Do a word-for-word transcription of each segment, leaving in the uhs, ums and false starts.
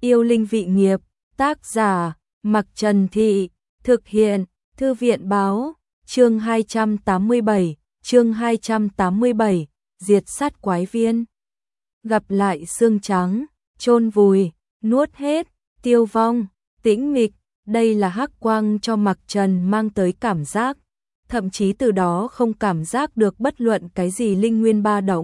Yêu linh vị nghiệp, tác giả, Mặc Trần Thị, thực hiện, Thư viện báo, chương hai trăm tám mươi bảy, chương hai trăm tám mươi bảy, diệt sát quái viên. Gặp lại xương trắng, chôn vùi, nuốt hết, tiêu vong, tĩnh mịch, đây là hắc quang cho Mặc Trần mang tới cảm giác, thậm chí từ đó không cảm giác được bất luận cái gì linh nguyên ba động.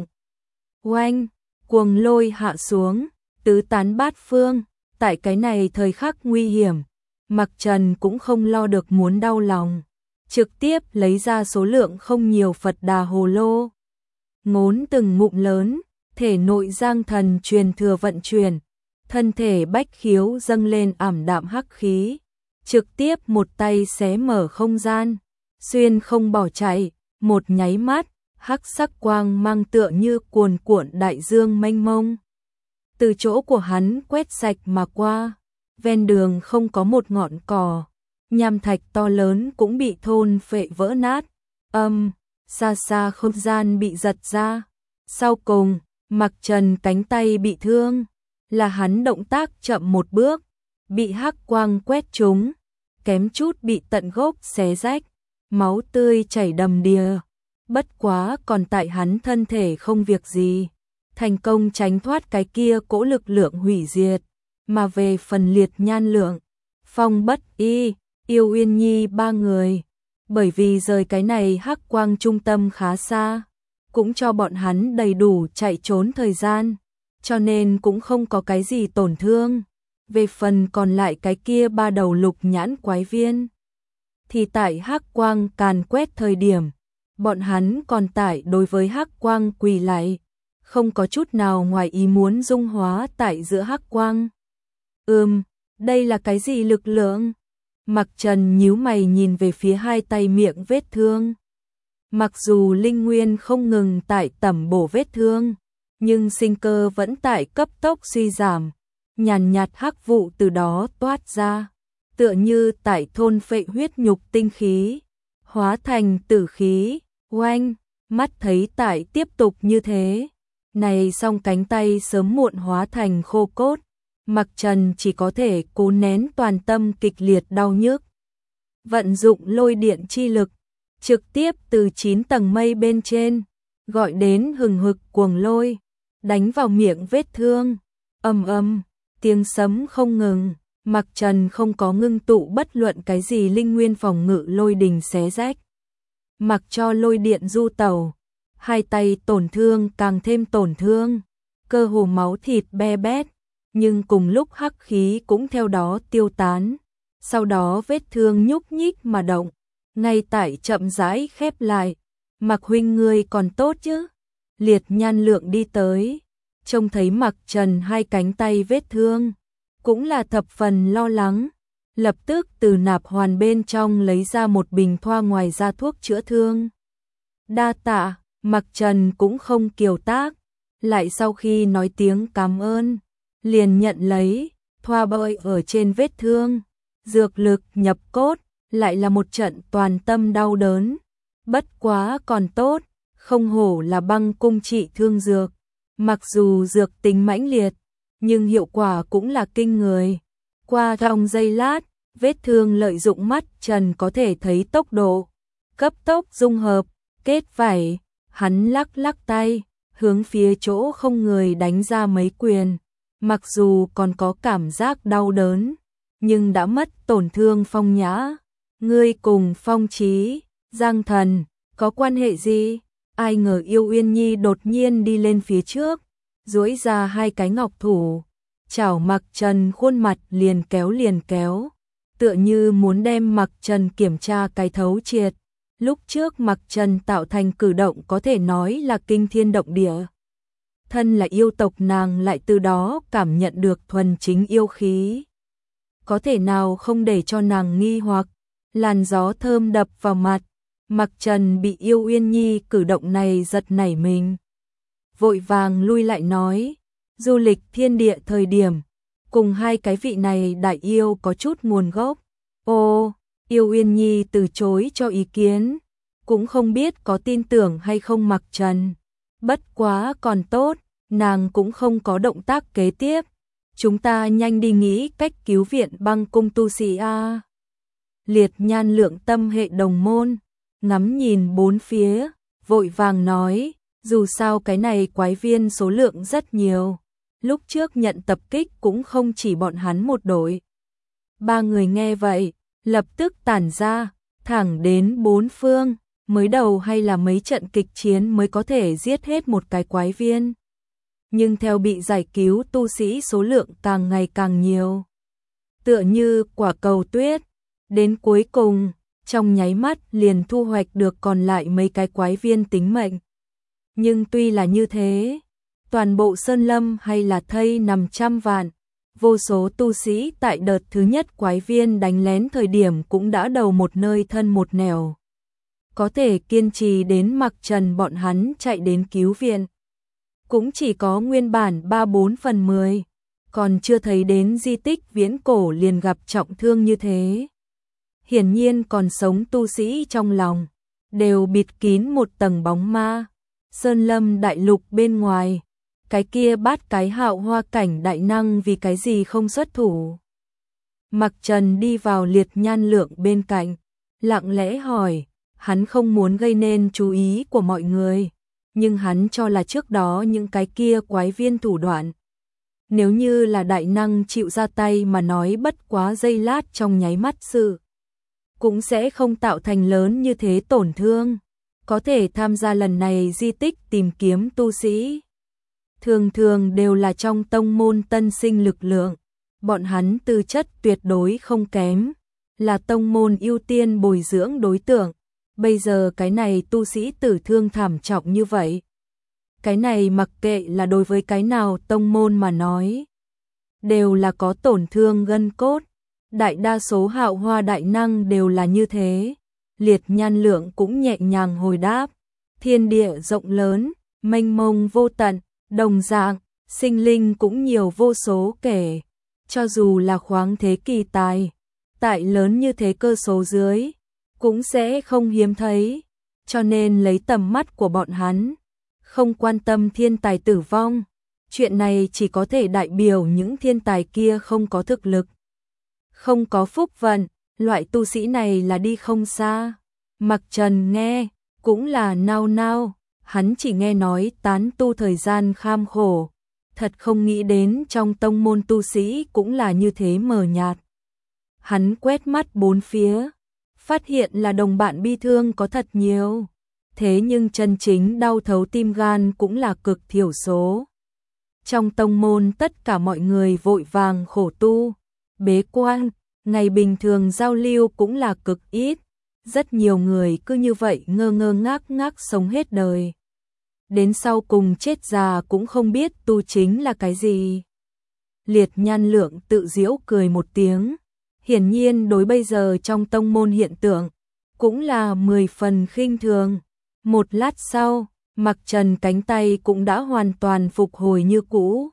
Oanh, cuồng lôi hạ xuống, tứ tán bát phương, tại cái này thời khắc nguy hiểm, Mặc Trần cũng không lo được muốn đau lòng, trực tiếp lấy ra số lượng không nhiều Phật Đà Hồ Lô. Ngốn từng ngụm lớn, thể nội giang thần truyền thừa vận chuyển, thân thể bách khiếu dâng lên ảm đạm hắc khí, trực tiếp một tay xé mở không gian, xuyên không bỏ chạy, một nháy mắt, hắc sắc quang mang tựa như cuồn cuộn đại dương mênh mông. Từ chỗ của hắn quét sạch mà qua, ven đường không có một ngọn cỏ, nham thạch to lớn cũng bị thôn phệ vỡ nát, âm, xa xa không gian bị giật ra. Sau cùng, Mặc Trần cánh tay bị thương, là hắn động tác chậm một bước, bị hắc quang quét trúng, kém chút bị tận gốc xé rách, máu tươi chảy đầm đìa. Bất quá còn tại hắn thân thể không việc gì, thành công tránh thoát cái kia cỗ lực lượng hủy diệt, mà về phần Liệt Nhan Lượng, Phong Bất Y, Yêu Uyên Nhi ba người, bởi vì rời cái này hắc quang trung tâm khá xa, cũng cho bọn hắn đầy đủ chạy trốn thời gian, cho nên cũng không có cái gì tổn thương. Về phần còn lại cái kia ba đầu lục nhãn quái viên, thì tại hắc quang càn quét thời điểm, bọn hắn còn tại đối với hắc quang quỳ lại, không có chút nào ngoài ý muốn dung hóa tại giữa hắc quang. Ừm, đây là cái gì lực lượng? Mặc Trần nhíu mày nhìn về phía hai tay miệng vết thương. Mặc dù linh nguyên không ngừng tại tẩm bổ vết thương, nhưng sinh cơ vẫn tại cấp tốc suy giảm, nhàn nhạt hắc vụ từ đó toát ra, tựa như tại thôn phệ huyết nhục tinh khí, hóa thành tử khí. Oanh, mắt thấy tại tiếp tục như thế, này xong cánh tay sớm muộn hóa thành khô cốt, Mặc Trần chỉ có thể cố nén toàn tâm kịch liệt đau nhức. Vận dụng lôi điện chi lực, trực tiếp từ chín tầng mây bên trên, gọi đến hừng hực cuồng lôi, đánh vào miệng vết thương. Ầm ầm, tiếng sấm không ngừng, Mặc Trần không có ngưng tụ bất luận cái gì linh nguyên phòng ngự lôi đình xé rách. Mặc cho lôi điện du tẩu, hai tay tổn thương càng thêm tổn thương, cơ hồ máu thịt be bét, nhưng cùng lúc hắc khí cũng theo đó tiêu tán. Sau đó vết thương nhúc nhích mà động, ngay tại chậm rãi khép lại. Mặc huynh ngươi còn tốt chứ? Liệt Nhan Lượng đi tới, trông thấy Mặc Trần hai cánh tay vết thương, cũng là thập phần lo lắng, lập tức từ nạp hoàn bên trong lấy ra một bình thoa ngoài ra thuốc chữa thương. Đa tạ, Mặc Trần cũng không kiều tác, lại sau khi nói tiếng cảm ơn, liền nhận lấy, thoa bơi ở trên vết thương, dược lực nhập cốt, lại là một trận toàn tâm đau đớn. Bất quá còn tốt, không hổ là băng cung trị thương dược, mặc dù dược tính mãnh liệt, nhưng hiệu quả cũng là kinh người. Qua trong giây lát, vết thương lợi dụng mắt Trần có thể thấy tốc độ, cấp tốc dung hợp, kết vảy, hắn lắc lắc tay, hướng phía chỗ không người đánh ra mấy quyền, mặc dù còn có cảm giác đau đớn, nhưng đã mất tổn thương Phong Nhã. Ngươi cùng Phong Chí, Giang Thần, có quan hệ gì? Ai ngờ Yêu Uyên Nhi đột nhiên đi lên phía trước, duỗi ra hai cái ngọc thủ, chảo Mặc Trần khuôn mặt liền kéo liền kéo, tựa như muốn đem Mặc Trần kiểm tra cái thấu triệt. Lúc trước Mặc Trần tạo thành cử động có thể nói là kinh thiên động địa. Thân là yêu tộc nàng lại từ đó cảm nhận được thuần chính yêu khí. Có thể nào không để cho nàng nghi hoặc, làn gió thơm đập vào mặt, Mặc Trần bị Yêu Uyên Nhi cử động này giật nảy mình. Vội vàng lui lại nói, du lịch thiên địa thời điểm, cùng hai cái vị này đại yêu có chút nguồn gốc. Ô, Yêu Uyên Nhi từ chối cho ý kiến, cũng không biết có tin tưởng hay không Mặc Trần. Bất quá còn tốt, nàng cũng không có động tác kế tiếp, chúng ta nhanh đi nghĩ cách cứu viện băng cung tu sĩ a. Liệt Nhan Lượng tâm hệ đồng môn, ngắm nhìn bốn phía, vội vàng nói, dù sao cái này quái viên số lượng rất nhiều, lúc trước nhận tập kích cũng không chỉ bọn hắn một đội. Ba người nghe vậy, lập tức tản ra, thẳng đến bốn phương, mới đầu hay là mấy trận kịch chiến mới có thể giết hết một cái quái viên. Nhưng theo bị giải cứu tu sĩ số lượng càng ngày càng nhiều. Tựa như quả cầu tuyết, đến cuối cùng, trong nháy mắt liền thu hoạch được còn lại mấy cái quái viên tính mệnh. Nhưng tuy là như thế, toàn bộ Sơn Lâm hay là thây nằm trăm vạn, vô số tu sĩ tại đợt thứ nhất quái viên đánh lén thời điểm cũng đã đầu một nơi thân một nẻo. Có thể kiên trì đến Mặc Trần bọn hắn chạy đến cứu viện. Cũng chỉ có nguyên bản ba bốn phần mười, còn chưa thấy đến di tích viễn cổ liền gặp trọng thương như thế. Hiển nhiên còn sống tu sĩ trong lòng, đều bịt kín một tầng bóng ma. Sơn Lâm đại lục bên ngoài, cái kia bát cái hạo hoa cảnh đại năng vì cái gì không xuất thủ. Mặc Trần đi vào Liệt Nhan Lượng bên cạnh, lặng lẽ hỏi, hắn không muốn gây nên chú ý của mọi người, nhưng hắn cho là trước đó những cái kia quái viên thủ đoạn. Nếu như là đại năng chịu ra tay mà nói bất quá giây lát trong nháy mắt sự, cũng sẽ không tạo thành lớn như thế tổn thương. Có thể tham gia lần này di tích tìm kiếm tu sĩ, thường thường đều là trong tông môn tân sinh lực lượng, bọn hắn tư chất tuyệt đối không kém, là tông môn ưu tiên bồi dưỡng đối tượng. Bây giờ cái này tu sĩ tử thương thảm trọng như vậy, cái này mặc kệ là đối với cái nào tông môn mà nói, đều là có tổn thương gân cốt. Đại đa số hạo hoa đại năng đều là như thế. Liệt Nhan Lượng cũng nhẹ nhàng hồi đáp, thiên địa rộng lớn, mênh mông vô tận, đồng dạng, sinh linh cũng nhiều vô số kể, cho dù là khoáng thế kỳ tài, tại lớn như thế cơ số dưới, cũng sẽ không hiếm thấy, cho nên lấy tầm mắt của bọn hắn, không quan tâm thiên tài tử vong, chuyện này chỉ có thể đại biểu những thiên tài kia không có thực lực, không có phúc vận. Loại tu sĩ này là đi không xa. Mặc Trần nghe, cũng là nao nao, hắn chỉ nghe nói tán tu thời gian kham khổ, thật không nghĩ đến trong tông môn tu sĩ cũng là như thế mờ nhạt. Hắn quét mắt bốn phía, phát hiện là đồng bạn bi thương có thật nhiều, thế nhưng chân chính đau thấu tim gan cũng là cực thiểu số. Trong tông môn tất cả mọi người vội vàng khổ tu, bế quan, ngày bình thường giao lưu cũng là cực ít, rất nhiều người cứ như vậy ngơ ngơ ngác ngác sống hết đời. Đến sau cùng chết già cũng không biết tu chính là cái gì. Liệt Nhan Lượng tự giễu cười một tiếng, hiển nhiên đối bây giờ trong tông môn hiện tượng, cũng là mười phần khinh thường. Một lát sau, Mặc Trần cánh tay cũng đã hoàn toàn phục hồi như cũ.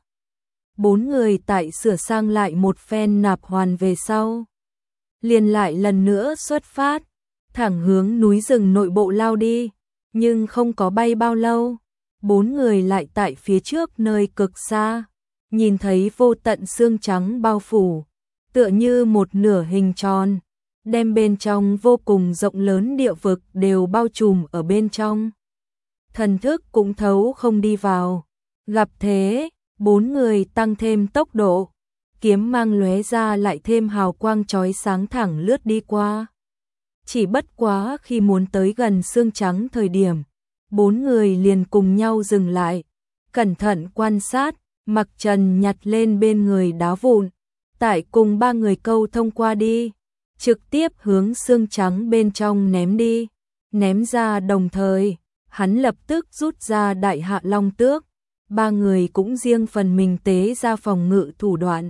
Bốn người tại sửa sang lại một phen nạp hoàn về sau, liền lại lần nữa xuất phát, thẳng hướng núi rừng nội bộ lao đi, nhưng không có bay bao lâu, bốn người lại tại phía trước nơi cực xa, nhìn thấy vô tận sương trắng bao phủ, tựa như một nửa hình tròn, đem bên trong vô cùng rộng lớn địa vực đều bao trùm ở bên trong. Thần thức cũng thấu không đi vào, gặp thế, bốn người tăng thêm tốc độ, kiếm mang lóe ra lại thêm hào quang chói sáng thẳng lướt đi qua. Chỉ bất quá khi muốn tới gần sương trắng thời điểm, bốn người liền cùng nhau dừng lại, cẩn thận quan sát. Mặc Trần nhặt lên bên người đá vụn, tại cùng ba người câu thông qua đi, trực tiếp hướng sương trắng bên trong ném đi, ném ra đồng thời, hắn lập tức rút ra đại hạ long tước, ba người cũng riêng phần mình tế ra phòng ngự thủ đoạn,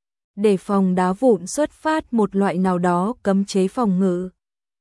để phòng đá vụn xuất phát một loại nào đó cấm chế phòng ngự.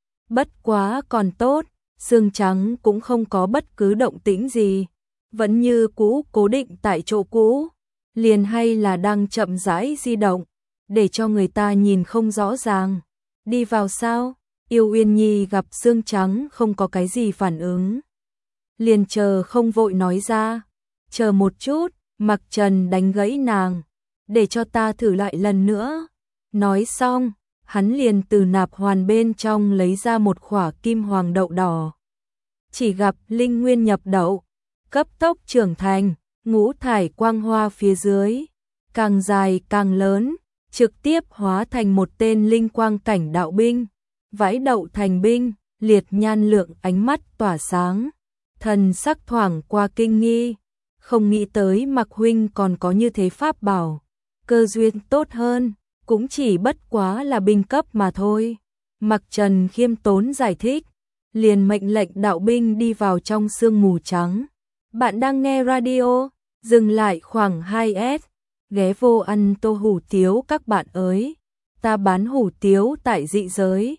Bất quá còn tốt, sương trắng cũng không có bất cứ động tĩnh gì, vẫn như cũ cố định tại chỗ cũ, liền hay là đang chậm rãi di động, để cho người ta nhìn không rõ ràng. Đi vào sao? Yêu Uyên Nhi gặp sương trắng không có cái gì phản ứng, liền chờ không vội nói ra, chờ một chút. Mặc Trần đánh gãy nàng, để cho ta thử lại lần nữa. Nói xong, hắn liền từ nạp hoàn bên trong lấy ra một khỏa kim hoàng đậu đỏ. Chỉ gặp linh nguyên nhập đậu, cấp tốc trưởng thành, ngũ thải quang hoa phía dưới, càng dài càng lớn, trực tiếp hóa thành một tên linh quang cảnh đạo binh, vãi đậu thành binh, liệt nhan lượng ánh mắt tỏa sáng, thần sắc thoảng qua kinh nghi, không nghĩ tới Mạc huynh còn có như thế pháp bảo, cơ duyên tốt hơn, cũng chỉ bất quá là binh cấp mà thôi. Mạc Trần khiêm tốn giải thích, liền mệnh lệnh đạo binh đi vào trong sương mù trắng. Bạn đang nghe radio, dừng lại khoảng hai S, ghé vô ăn tô hủ tiếu các bạn ơi. Ta bán hủ tiếu tại dị giới,